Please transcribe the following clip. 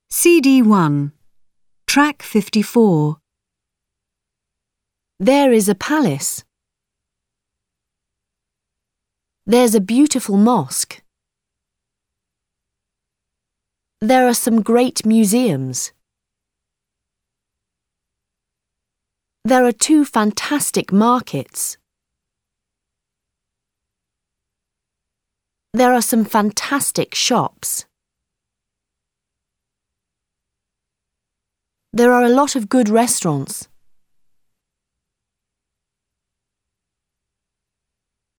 CD1, Track 54. There is a palace. There's a beautiful mosque. There are some great museums. There are 2 fantastic markets. There are some fantastic shops. There are a lot of good restaurants.